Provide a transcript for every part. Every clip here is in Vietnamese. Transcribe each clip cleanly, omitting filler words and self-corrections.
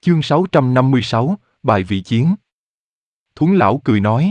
Chương 656, bài vị chiến. Thuấn lão cười nói.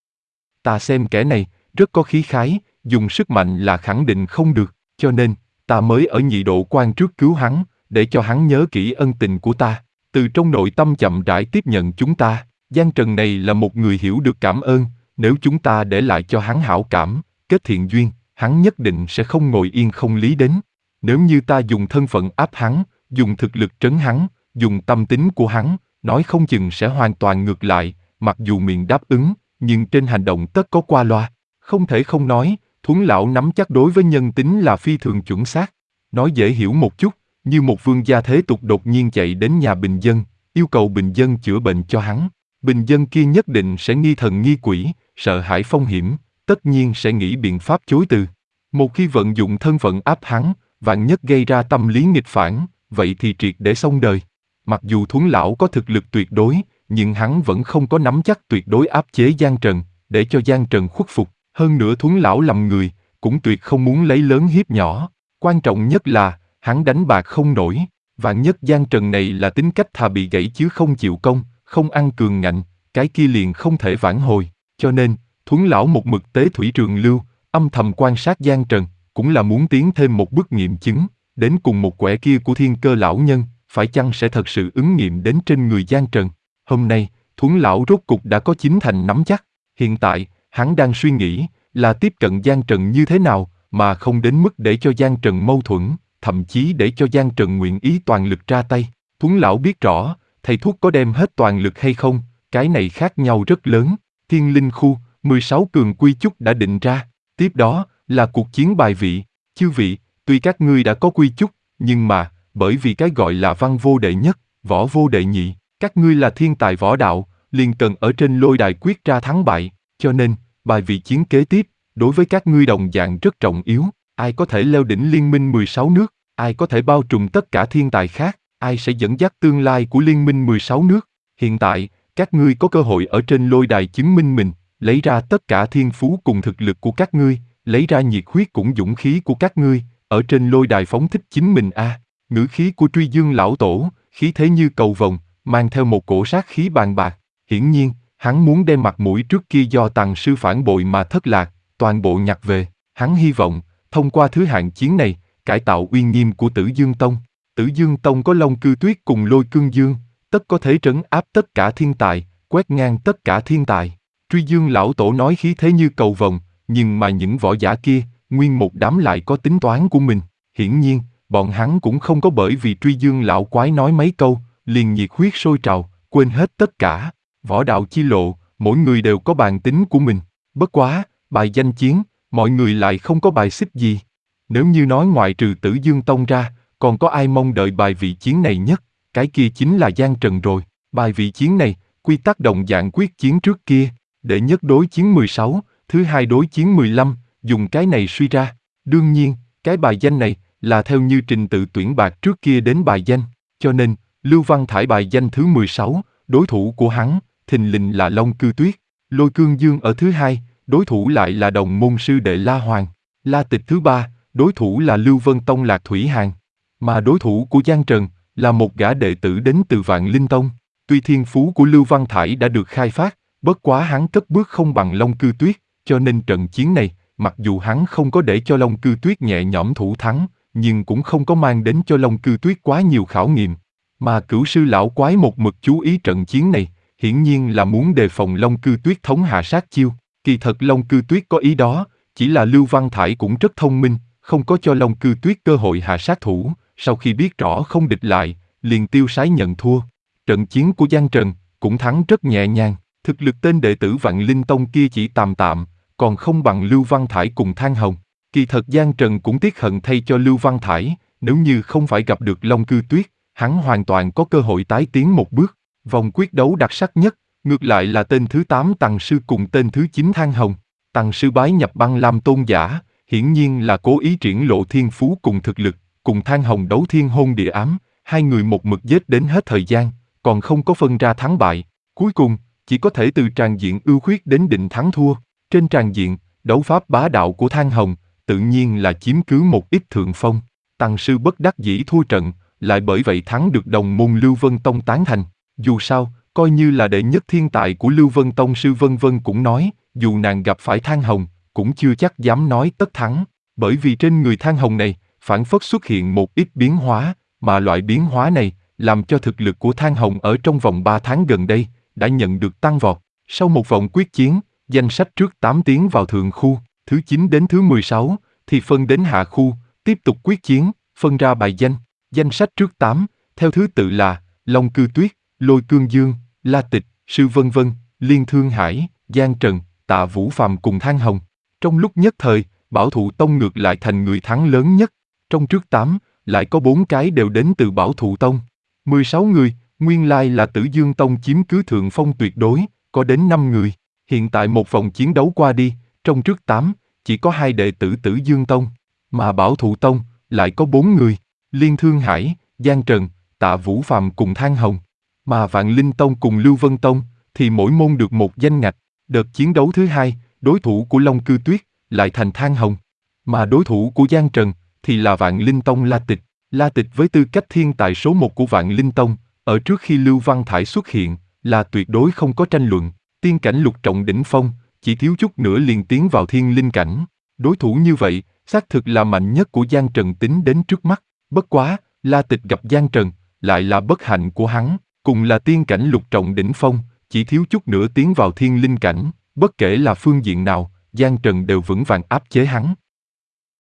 Ta xem kẻ này, rất có khí khái, dùng sức mạnh là khẳng định không được, cho nên, ta mới ở nhị độ quan trước cứu hắn, để cho hắn nhớ kỹ ân tình của ta, từ trong nội tâm chậm rãi tiếp nhận chúng ta. Giang Trần này là một người hiểu được cảm ơn, nếu chúng ta để lại cho hắn hảo cảm, kết thiện duyên, hắn nhất định sẽ không ngồi yên không lý đến. Nếu như ta dùng thân phận áp hắn, dùng thực lực trấn hắn, dùng tâm tính của hắn, nói không chừng sẽ hoàn toàn ngược lại, mặc dù miệng đáp ứng, nhưng trên hành động tất có qua loa. Không thể không nói, Thuấn lão nắm chắc đối với nhân tính là phi thường chuẩn xác. Nói dễ hiểu một chút, như một vương gia thế tục đột nhiên chạy đến nhà bình dân, yêu cầu bình dân chữa bệnh cho hắn. Bình dân kia nhất định sẽ nghi thần nghi quỷ, sợ hãi phong hiểm, tất nhiên sẽ nghĩ biện pháp chối từ. Một khi vận dụng thân phận áp hắn, vạn nhất gây ra tâm lý nghịch phản, vậy thì triệt để xong đời. Mặc dù Thuấn lão có thực lực tuyệt đối, nhưng hắn vẫn không có nắm chắc tuyệt đối áp chế Giang Trần, để cho Giang Trần khuất phục. Hơn nữa Thuấn lão lầm người, cũng tuyệt không muốn lấy lớn hiếp nhỏ. Quan trọng nhất là, hắn đánh bạc không nổi. Vạn nhất Giang Trần này là tính cách thà bị gãy chứ không chịu công, không ăn cường ngạnh, cái kia liền không thể vãn hồi. Cho nên, Thuấn lão một mực tế thủy trường lưu, âm thầm quan sát Giang Trần, cũng là muốn tiến thêm một bước nghiệm chứng, đến cùng một quẻ kia của Thiên Cơ lão nhân, phải chăng sẽ thật sự ứng nghiệm đến trên người Giang Trần. Hôm nay, Thuấn lão rốt cục đã có chín thành nắm chắc. Hiện tại, hắn đang suy nghĩ là tiếp cận Giang Trần như thế nào, mà không đến mức để cho Giang Trần mâu thuẫn, thậm chí để cho Giang Trần nguyện ý toàn lực ra tay. Thuấn lão biết rõ, thầy thuốc có đem hết toàn lực hay không, cái này khác nhau rất lớn. Thiên Linh khu, 16 cường quy chúc đã định ra. Tiếp đó, là cuộc chiến bài vị. Chư vị, tuy các ngươi đã có quy chúc, nhưng mà, bởi vì cái gọi là văn vô đệ nhất, võ vô đệ nhị, các ngươi là thiên tài võ đạo, liền cần ở trên lôi đài quyết ra thắng bại, cho nên, bài vị chiến kế tiếp, đối với các ngươi đồng dạng rất trọng yếu. Ai có thể leo đỉnh liên minh 16 nước, ai có thể bao trùm tất cả thiên tài khác, ai sẽ dẫn dắt tương lai của liên minh 16 nước. Hiện tại, các ngươi có cơ hội ở trên lôi đài chứng minh mình, lấy ra tất cả thiên phú cùng thực lực của các ngươi, lấy ra nhiệt huyết cũng dũng khí của các ngươi, ở trên lôi đài phóng thích chính mình a. Ngữ khí của Truy Dương lão tổ, khí thế như cầu vồng, mang theo một cổ sát khí bàn bạc. Hiển nhiên, hắn muốn đem mặt mũi trước kia do Tằng sư phản bội mà thất lạc, toàn bộ nhặt về. Hắn hy vọng, thông qua thứ hạng chiến này, cải tạo uy nghiêm của Tử Dương Tông. Tử Dương Tông có Long Cư Tuyết cùng Lôi Cương Dương, tất có thể trấn áp tất cả thiên tài, quét ngang tất cả thiên tài. Truy Dương lão tổ nói khí thế như cầu vồng, nhưng mà những võ giả kia, nguyên một đám lại có tính toán của mình. Hiển nhiên, bọn hắn cũng không có bởi vì Truy Dương lão quái nói mấy câu, liền nhiệt huyết sôi trào, quên hết tất cả. Võ đạo chi lộ, mỗi người đều có bàn tính của mình. Bất quá, bài danh chiến, mọi người lại không có bài xích gì. Nếu như nói ngoại trừ Tử Dương Tông ra, còn có ai mong đợi bài vị chiến này nhất, cái kia chính là Giang Trần rồi. Bài vị chiến này, quy tắc đồng dạng quyết chiến trước kia, đệ nhất đối chiến 16, thứ hai đối chiến 15, dùng cái này suy ra. Đương nhiên, cái bài danh này là theo như trình tự tuyển bạc trước kia đến bài danh, cho nên, Lưu Văn Thải bài danh thứ 16, đối thủ của hắn, thình lình là Long Cư Tuyết. Lôi Cương Dương ở thứ hai, đối thủ lại là đồng môn sư đệ La Hoàng. La Tịch thứ ba, đối thủ là Lưu Vân Tông Lạc Thủy Hàn. Mà đối thủ của Giang Trần, là một gã đệ tử đến từ Vạn Linh Tông. Tuy thiên phú của Lưu Văn Thải đã được khai phát, bất quá hắn cất bước không bằng Long Cư Tuyết, cho nên trận chiến này, mặc dù hắn không có để cho Long Cư Tuyết nhẹ nhõm thủ thắng, nhưng cũng không có mang đến cho Long Cư Tuyết quá nhiều khảo nghiệm. Mà Cửu sư lão quái một mực chú ý trận chiến này, hiển nhiên là muốn đề phòng Long Cư Tuyết thống hạ sát chiêu. Kỳ thật Long Cư Tuyết có ý đó, chỉ là Lưu Văn Thải cũng rất thông minh, không có cho Long Cư Tuyết cơ hội hạ sát thủ, sau khi biết rõ không địch lại, liền tiêu sái nhận thua. Trận chiến của Giang Trần cũng thắng rất nhẹ nhàng, thực lực tên đệ tử Vạn Linh Tông kia chỉ tạm tạm, còn không bằng Lưu Văn Thải cùng Thang Hồng. Kỳ thật Giang Trần cũng tiếc hận thay cho Lưu Văn Thải, nếu như không phải gặp được Long Cư Tuyết, hắn hoàn toàn có cơ hội tái tiến một bước. Vòng quyết đấu đặc sắc nhất, ngược lại là tên thứ 8 Tằng sư cùng tên thứ 9 Thang Hồng. Tằng sư bái nhập Băng Lam tôn giả, hiển nhiên là cố ý triển lộ thiên phú cùng thực lực, cùng Thang Hồng đấu thiên hôn địa ám, hai người một mực giết đến hết thời gian, còn không có phân ra thắng bại. Cuối cùng, chỉ có thể từ tràng diện ưu khuyết đến định thắng thua. Trên tràng diện, đấu pháp bá đạo của Thang Hồng, tự nhiên là chiếm cứ một ít thượng phong. Tằng sư bất đắc dĩ thua trận, lại bởi vậy thắng được đồng môn Lưu Vân Tông tán thành. Dù sao, coi như là đệ nhất thiên tài của Lưu Vân Tông sư Vân Vân cũng nói, dù nàng gặp phải Thang Hồng, cũng chưa chắc dám nói tất thắng, bởi vì trên người Thang Hồng này, phảng phất xuất hiện một ít biến hóa, mà loại biến hóa này, làm cho thực lực của Thang Hồng ở trong vòng 3 tháng gần đây, đã nhận được tăng vọt. Sau một vòng quyết chiến, danh sách trước 8 tiến vào thượng khu, thứ 9 đến thứ 16, thì phân đến hạ khu, tiếp tục quyết chiến, phân ra bài danh. Danh sách trước 8, theo thứ tự là Long Cư Tuyết, Lôi Cương Dương, La Tịch, Sư Vân Vân, Liên Thương Hải, Giang Trần, Tạ Vũ Phàm cùng Thang Hồng. Trong lúc nhất thời, Bảo Thụ Tông ngược lại thành người thắng lớn nhất. Trong trước 8, lại có 4 cái đều đến từ Bảo Thụ Tông. 16 người, nguyên lai là Tử Dương Tông chiếm cứ thượng phong tuyệt đối, có đến 5 người. Hiện tại một vòng chiến đấu qua đi, trong trước 8, chỉ có 2 đệ tử Tử Dương Tông, mà Bảo Thụ Tông lại có 4 người, Liên Thương Hải, Giang Trần, Tạ Vũ Phàm cùng Thang Hồng. Mà Vạn Linh Tông cùng Lưu Vân Tông thì mỗi môn được một danh ngạch. Đợt chiến đấu thứ 2, đối thủ của Long Cư Tuyết lại thành Thang Hồng, mà đối thủ của Giang Trần thì là Vạn Linh Tông La Tịch. La Tịch với tư cách thiên tài số 1 của Vạn Linh Tông, ở trước khi Lưu Văn Thải xuất hiện, là tuyệt đối không có tranh luận. Tiên cảnh lục trọng đỉnh phong, chỉ thiếu chút nữa liền tiến vào thiên linh cảnh. Đối thủ như vậy, xác thực là mạnh nhất của Giang Trần tính đến trước mắt. Bất quá, La Tịch gặp Giang Trần, lại là bất hạnh của hắn, cùng là tiên cảnh lục trọng đỉnh phong, chỉ thiếu chút nữa tiến vào thiên linh cảnh. Bất kể là phương diện nào, Giang Trần đều vững vàng áp chế hắn.